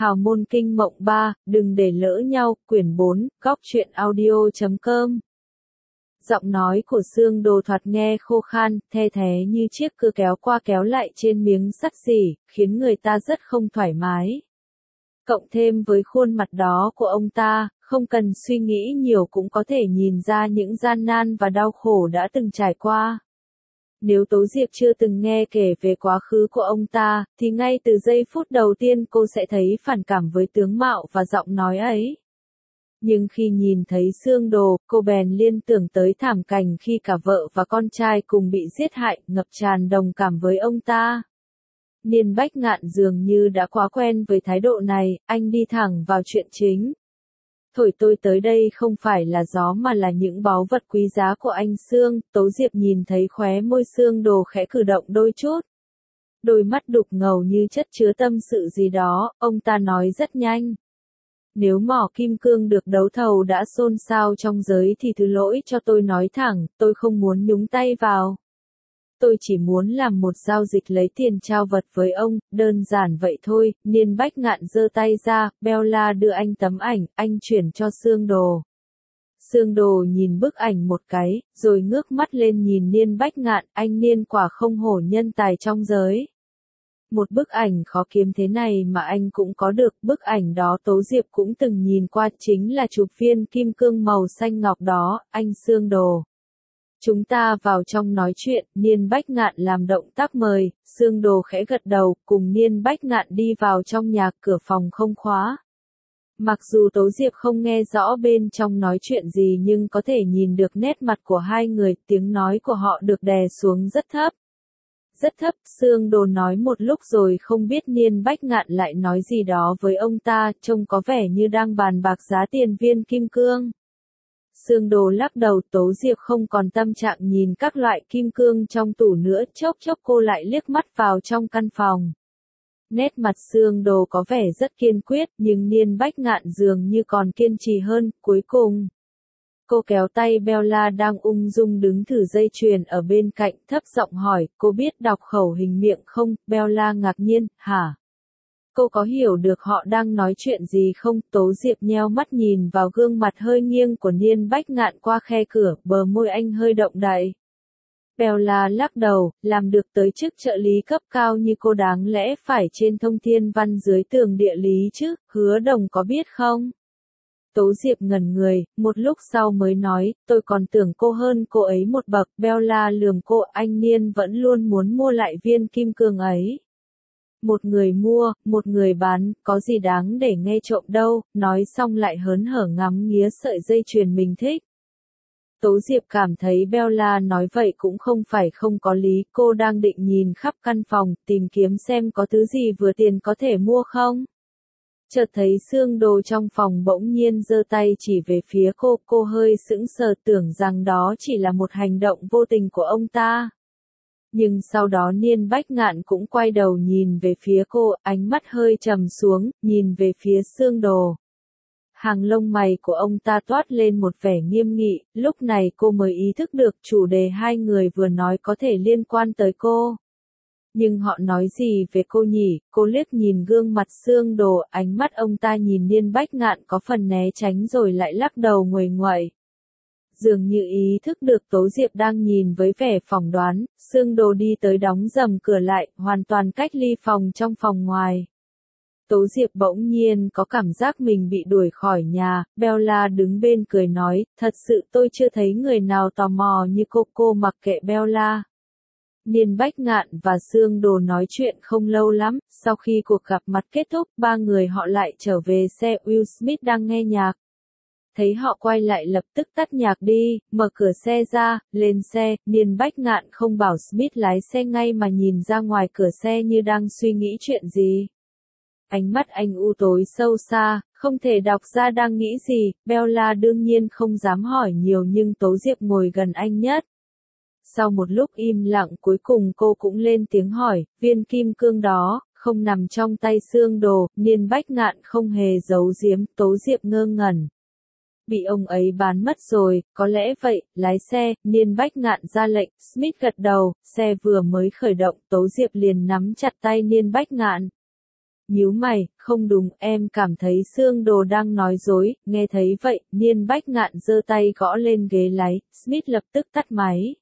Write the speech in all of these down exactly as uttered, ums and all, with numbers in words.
Hào môn kinh mộng ba, đừng để lỡ nhau, quyển bốn, góc truyện audio chấm com. Giọng nói của Sương Đồ thoạt nghe khô khan, the thé như chiếc cưa kéo qua kéo lại trên miếng sắt gỉ, khiến người ta rất không thoải mái. Cộng thêm với khuôn mặt đó của ông ta, không cần suy nghĩ nhiều cũng có thể nhìn ra những gian nan và đau khổ đã từng trải qua. Nếu Tố Diệp chưa từng nghe kể về quá khứ của ông ta, thì ngay từ giây phút đầu tiên cô sẽ thấy phản cảm với tướng mạo và giọng nói ấy. Nhưng khi nhìn thấy Sương Đồ, cô bèn liên tưởng tới thảm cảnh khi cả vợ và con trai cùng bị giết hại, ngập tràn đồng cảm với ông ta. Niên Bách Ngạn dường như đã quá quen với thái độ này, anh đi thẳng vào chuyện chính. Thổi tôi tới đây không phải là gió mà là những báu vật quý giá của anh Sương. Tố Diệp nhìn thấy khóe môi Sương Đồ khẽ cử động đôi chút. Đôi mắt đục ngầu như chất chứa tâm sự gì đó, ông ta nói rất nhanh. Nếu mỏ kim cương được đấu thầu đã xôn xao trong giới thì thứ lỗi cho tôi nói thẳng, tôi không muốn nhúng tay vào. Tôi chỉ muốn làm một giao dịch lấy tiền trao vật với ông, đơn giản vậy thôi. Niên Bách Ngạn giơ tay ra, Bella đưa anh tấm ảnh, anh chuyển cho Sương Đồ. Sương Đồ nhìn bức ảnh một cái, rồi ngước mắt lên nhìn Niên Bách Ngạn, anh Niên quả không hổ nhân tài trong giới. Một bức ảnh khó kiếm thế này mà anh cũng có được, bức ảnh đó Tố Diệp cũng từng nhìn qua, chính là chụp viên kim cương màu xanh ngọc đó, anh Sương Đồ. Chúng ta vào trong nói chuyện, Niên Bách Ngạn làm động tác mời, Sương Đồ khẽ gật đầu, cùng Niên Bách Ngạn đi vào trong nhà, cửa phòng không khóa. Mặc dù Tố Diệp không nghe rõ bên trong nói chuyện gì nhưng có thể nhìn được nét mặt của hai người, tiếng nói của họ được đè xuống rất thấp. Rất thấp, Sương Đồ nói một lúc rồi không biết Niên Bách Ngạn lại nói gì đó với ông ta, trông có vẻ như đang bàn bạc giá tiền viên kim cương. Sương Đồ lắc đầu, Tố Diệp không còn tâm trạng nhìn các loại kim cương trong tủ nữa, chốc chốc cô lại liếc mắt vào trong căn phòng. Nét mặt Sương Đồ có vẻ rất kiên quyết, nhưng Niên Bách Ngạn dường như còn kiên trì hơn, cuối cùng. Cô kéo tay Bella đang ung dung đứng thử dây chuyền ở bên cạnh, thấp giọng hỏi, cô biết đọc khẩu hình miệng không? Bella ngạc nhiên, hả? Cô có hiểu được họ đang nói chuyện gì không? Tố Diệp nheo mắt nhìn vào gương mặt hơi nghiêng của Niên Bách Ngạn qua khe cửa, bờ môi anh hơi động đậy. Bella lắc đầu, làm được tới chức trợ lý cấp cao như cô đáng lẽ phải trên thông thiên văn dưới tường địa lý chứ, Hứa Đồng có biết không? Tố Diệp ngẩn người, một lúc sau mới nói, tôi còn tưởng cô hơn cô ấy một bậc. Bella lườm cô, anh Niên vẫn luôn muốn mua lại viên kim cương ấy. Một người mua, một người bán, có gì đáng để nghe trộm đâu, nói xong lại hớn hở ngắm nghía sợi dây chuyền mình thích. Tố Diệp cảm thấy Bella nói vậy cũng không phải không có lý, cô đang định nhìn khắp căn phòng, tìm kiếm xem có thứ gì vừa tiền có thể mua không. Chợt thấy Sương Đồ trong phòng bỗng nhiên giơ tay chỉ về phía cô, cô hơi sững sờ tưởng rằng đó chỉ là một hành động vô tình của ông ta. Nhưng sau đó Niên Bách Ngạn cũng quay đầu nhìn về phía cô, ánh mắt hơi trầm xuống, nhìn về phía Sương Đồ. Hàng lông mày của ông ta toát lên một vẻ nghiêm nghị, lúc này cô mới ý thức được chủ đề hai người vừa nói có thể liên quan tới cô. Nhưng họ nói gì về cô nhỉ? Cô liếc nhìn gương mặt Sương Đồ, ánh mắt ông ta nhìn Niên Bách Ngạn có phần né tránh rồi lại lắc đầu nguầy nguậy. Dường như ý thức được Tố Diệp đang nhìn với vẻ phỏng đoán, Sương Đồ đi tới đóng rầm cửa lại, hoàn toàn cách ly phòng trong phòng ngoài. Tố Diệp bỗng nhiên có cảm giác mình bị đuổi khỏi nhà, Bella đứng bên cười nói, thật sự tôi chưa thấy người nào tò mò như cô. Cô mặc kệ Bella. Niên Bách Ngạn và Sương Đồ nói chuyện không lâu lắm, sau khi cuộc gặp mặt kết thúc, ba người họ lại trở về xe. Will Smith đang nghe nhạc. Thấy họ quay lại lập tức tắt nhạc đi, mở cửa xe ra, lên xe. Niên Bách Ngạn không bảo Smith lái xe ngay mà nhìn ra ngoài cửa xe như đang suy nghĩ chuyện gì. Ánh mắt anh u tối sâu xa, không thể đọc ra đang nghĩ gì. Bella đương nhiên không dám hỏi nhiều nhưng Tố Diệp ngồi gần anh nhất. Sau một lúc im lặng cuối cùng cô cũng lên tiếng hỏi, viên kim cương đó, không nằm trong tay Sương Đồ. Niên Bách Ngạn không hề giấu giếm, Tố Diệp ngơ ngẩn. Bị ông ấy bán mất rồi, có lẽ vậy, lái xe. Niên Bách Ngạn ra lệnh, Smith gật đầu, xe vừa mới khởi động, Tố Diệp liền nắm chặt tay Niên Bách Ngạn. nhíu mày, không đúng, em cảm thấy Sương Đồ đang nói dối, nghe thấy vậy, Niên Bách Ngạn giơ tay gõ lên ghế lái, Smith lập tức tắt máy.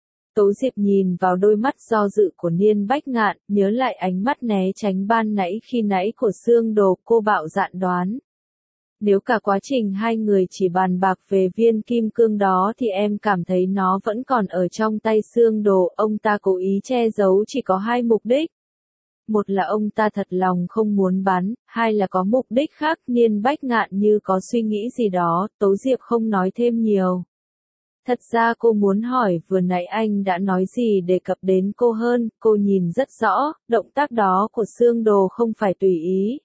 Tố Diệp nhìn vào đôi mắt do dự của Niên Bách Ngạn, nhớ lại ánh mắt né tránh ban nãy khi nãy của Sương Đồ, cô bạo dạn đoán. Nếu cả quá trình hai người chỉ bàn bạc về viên kim cương đó thì em cảm thấy nó vẫn còn ở trong tay Sương Đồ, ông ta cố ý che giấu chỉ có hai mục đích. Một là ông ta thật lòng không muốn bán, hai là có mục đích khác. Niên Bách Ngạn như có suy nghĩ gì đó, Tố Diệp không nói thêm nhiều. Thật ra cô muốn hỏi vừa nãy anh đã nói gì đề cập đến cô hơn, cô nhìn rất rõ, động tác đó của Sương Đồ không phải tùy ý.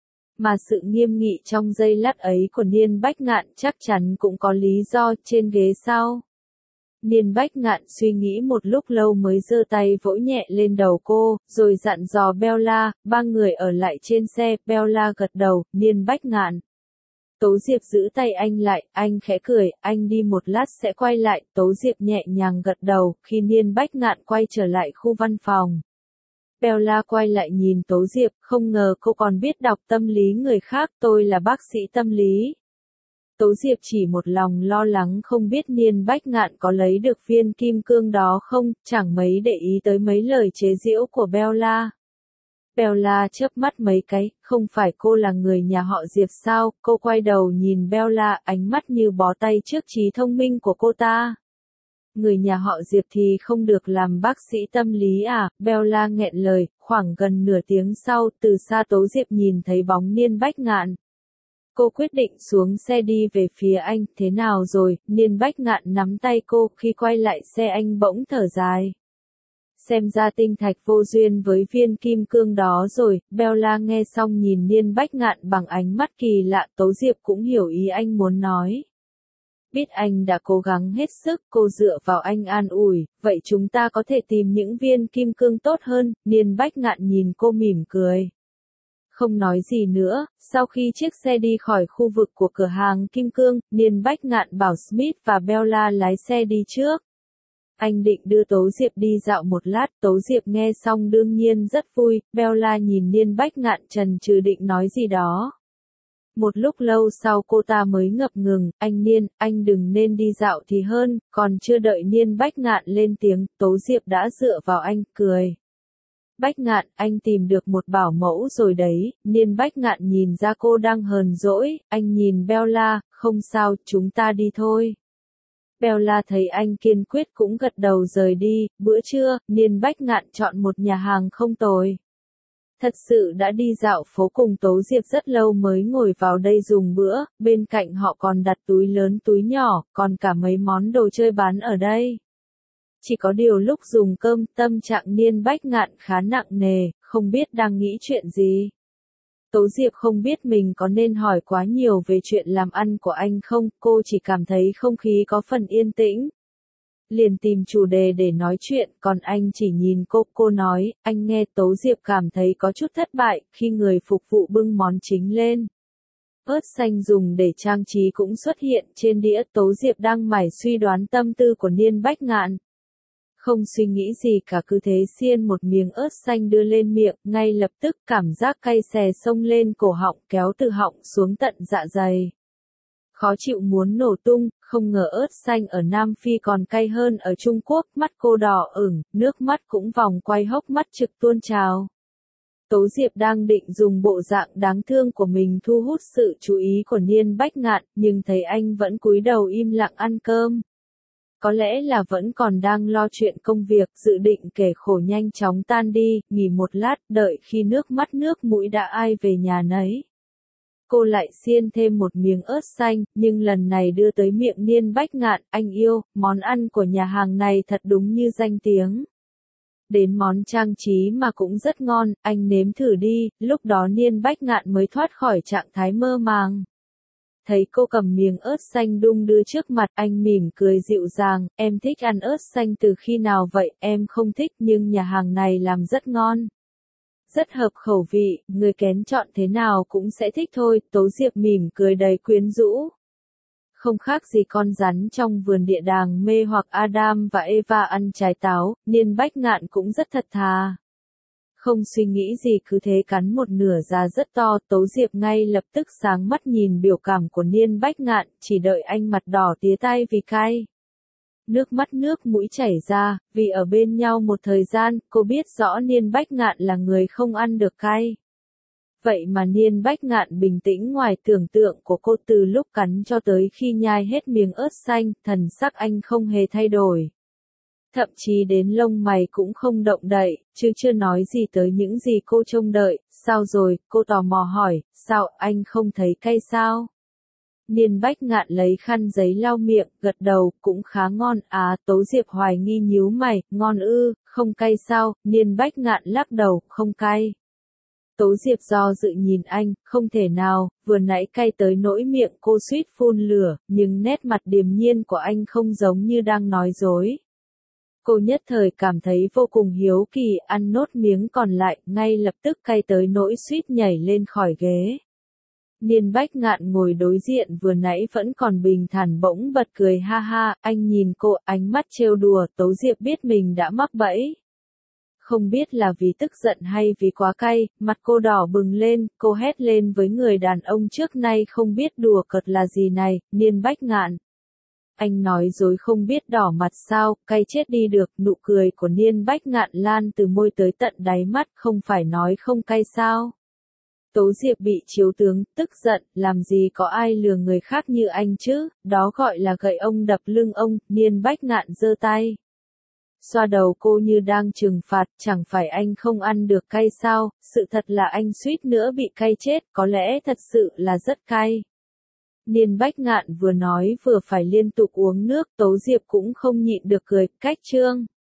Mà sự nghiêm nghị trong giây lát ấy của Niên Bách Ngạn chắc chắn cũng có lý do. Trên ghế sau, Niên Bách Ngạn suy nghĩ một lúc lâu mới giơ tay vỗ nhẹ lên đầu cô, rồi dặn dò Bella, ba người ở lại trên xe. Bella gật đầu, Niên Bách Ngạn. Tố Diệp giữ tay anh lại, anh khẽ cười, anh đi một lát sẽ quay lại. Tố Diệp nhẹ nhàng gật đầu, khi Niên Bách Ngạn quay trở lại khu văn phòng. Bella quay lại nhìn Tố Diệp, không ngờ cô còn biết đọc tâm lý người khác, tôi là bác sĩ tâm lý. Tố Diệp chỉ một lòng lo lắng không biết Niên Bách Ngạn có lấy được viên kim cương đó không, chẳng mấy để ý tới mấy lời chế giễu của Bella. Bella chớp mắt mấy cái, không phải cô là người nhà họ Diệp sao? Cô quay đầu nhìn Bella, ánh mắt như bó tay trước trí thông minh của cô ta. Người nhà họ Diệp thì không được làm bác sĩ tâm lý à? Bella nghẹn lời, khoảng gần nửa tiếng sau, từ xa Tố Diệp nhìn thấy bóng Niên Bách Ngạn. Cô quyết định xuống xe đi về phía anh, thế nào rồi? Niên Bách Ngạn nắm tay cô, khi quay lại xe anh bỗng thở dài. Xem ra tinh thạch vô duyên với viên kim cương đó rồi. Bella nghe xong nhìn Niên Bách Ngạn bằng ánh mắt kỳ lạ. Tố Diệp cũng hiểu ý anh muốn nói. Biết anh đã cố gắng hết sức, cô dựa vào anh an ủi, vậy chúng ta có thể tìm những viên kim cương tốt hơn. Niên Bách Ngạn nhìn cô mỉm cười. Không nói gì nữa, sau khi chiếc xe đi khỏi khu vực của cửa hàng kim cương, Niên Bách Ngạn bảo Smith và Bella lái xe đi trước. Anh định đưa Tố Diệp đi dạo một lát. Tố Diệp nghe xong đương nhiên rất vui. Bella nhìn Niên Bách Ngạn chần chừ định nói gì đó. Một lúc lâu sau cô ta mới ngập ngừng, anh Niên, anh đừng nên đi dạo thì hơn. Còn chưa đợi Niên Bách Ngạn lên tiếng, Tố Diệp đã dựa vào anh, cười. Bách Ngạn, anh tìm được một bảo mẫu rồi đấy. Niên Bách Ngạn nhìn ra cô đang hờn dỗi, anh nhìn Bella, không sao, chúng ta đi thôi. Bella thấy anh kiên quyết cũng gật đầu rời đi. Bữa trưa, Niên Bách Ngạn chọn một nhà hàng không tồi. Thật sự đã đi dạo phố cùng Tố Diệp rất lâu mới ngồi vào đây dùng bữa, bên cạnh họ còn đặt túi lớn túi nhỏ, còn cả mấy món đồ chơi bán ở đây. Chỉ có điều lúc dùng cơm, tâm trạng Niên Bách Ngạn khá nặng nề, không biết đang nghĩ chuyện gì. Tố Diệp không biết mình có nên hỏi quá nhiều về chuyện làm ăn của anh không, cô chỉ cảm thấy không khí có phần yên tĩnh. Liền tìm chủ đề để nói chuyện, còn anh chỉ nhìn cô, cô nói, anh nghe. Tố Diệp cảm thấy có chút thất bại, khi người phục vụ bưng món chính lên. Ớt xanh dùng để trang trí cũng xuất hiện trên đĩa. Tố Diệp đang mải suy đoán tâm tư của Niên Bách Ngạn. Không suy nghĩ gì cả, cứ thế xiên một miếng ớt xanh đưa lên miệng, ngay lập tức cảm giác cay xè xông lên cổ họng, kéo từ họng xuống tận dạ dày. Khó chịu muốn nổ tung, không ngờ ớt xanh ở Nam Phi còn cay hơn ở Trung Quốc. Mắt cô đỏ ửng, nước mắt cũng vòng quay hốc mắt trực tuôn trào. Tố Diệp đang định dùng bộ dạng đáng thương của mình thu hút sự chú ý của Niên Bách Ngạn, nhưng thấy anh vẫn cúi đầu im lặng ăn cơm. Có lẽ là vẫn còn đang lo chuyện công việc, dự định kể khổ nhanh chóng tan đi, nghỉ một lát, đợi khi nước mắt nước mũi đã ai về nhà nấy. Cô lại xiên thêm một miếng ớt xanh, nhưng lần này đưa tới miệng Niên Bách Ngạn, anh yêu, món ăn của nhà hàng này thật đúng như danh tiếng. Đến món trang trí mà cũng rất ngon, anh nếm thử đi. Lúc đó Niên Bách Ngạn mới thoát khỏi trạng thái mơ màng. Thấy cô cầm miếng ớt xanh đung đưa trước mặt, anh mỉm cười dịu dàng, em thích ăn ớt xanh từ khi nào vậy? Em không thích, nhưng nhà hàng này làm rất ngon. Rất hợp khẩu vị, người kén chọn thế nào cũng sẽ thích thôi. Tố Diệp mỉm cười đầy quyến rũ. Không khác gì con rắn trong vườn địa đàng mê hoặc Adam và Eva ăn trái táo. Niên Bách Ngạn cũng rất thật thà. Không suy nghĩ gì cứ thế cắn một nửa ra rất to, Tố Diệp ngay lập tức sáng mắt nhìn biểu cảm của Niên Bách Ngạn, chỉ đợi anh mặt đỏ tía tay vì cay. Nước mắt nước mũi chảy ra, vì ở bên nhau một thời gian, cô biết rõ Niên Bách Ngạn là người không ăn được cay. Vậy mà Niên Bách Ngạn bình tĩnh ngoài tưởng tượng của cô, từ lúc cắn cho tới khi nhai hết miếng ớt xanh, thần sắc anh không hề thay đổi. Thậm chí đến lông mày cũng không động đậy, chứ chưa nói gì tới những gì cô trông đợi. Sao rồi, cô tò mò hỏi, sao, anh không thấy cay sao? Niên Bách Ngạn lấy khăn giấy lau miệng, gật đầu, cũng khá ngon. À, Tố Diệp hoài nghi nhíu mày, ngon ư, không cay sao? Niên Bách Ngạn lắc đầu, không cay. Tố Diệp do dự nhìn anh, không thể nào, vừa nãy cay tới nỗi miệng cô suýt phun lửa, nhưng nét mặt điềm nhiên của anh không giống như đang nói dối. Cô nhất thời cảm thấy vô cùng hiếu kỳ, ăn nốt miếng còn lại, ngay lập tức cay tới nỗi suýt nhảy lên khỏi ghế. Niên Bách Ngạn ngồi đối diện vừa nãy vẫn còn bình thản bỗng bật cười ha ha, anh nhìn cô, ánh mắt trêu đùa. Tố Diệp biết mình đã mắc bẫy. Không biết là vì tức giận hay vì quá cay, mặt cô đỏ bừng lên, cô hét lên với người đàn ông trước nay không biết đùa cợt là gì này, Niên Bách Ngạn. Anh nói dối không biết đỏ mặt sao, cay chết đi được. Nụ cười của Niên Bách Ngạn lan từ môi tới tận đáy mắt, không phải nói không cay sao. Tố Diệp bị chiếu tướng, tức giận, làm gì có ai lừa người khác như anh chứ, đó gọi là gậy ông đập lưng ông. Niên Bách Ngạn giơ tay xoa đầu cô như đang trừng phạt, chẳng phải anh không ăn được cay sao, sự thật là anh suýt nữa bị cay chết, có lẽ thật sự là rất cay. Niên Bách Ngạn vừa nói vừa phải liên tục uống nước, Tố Diệp cũng không nhịn được cười, cách trương.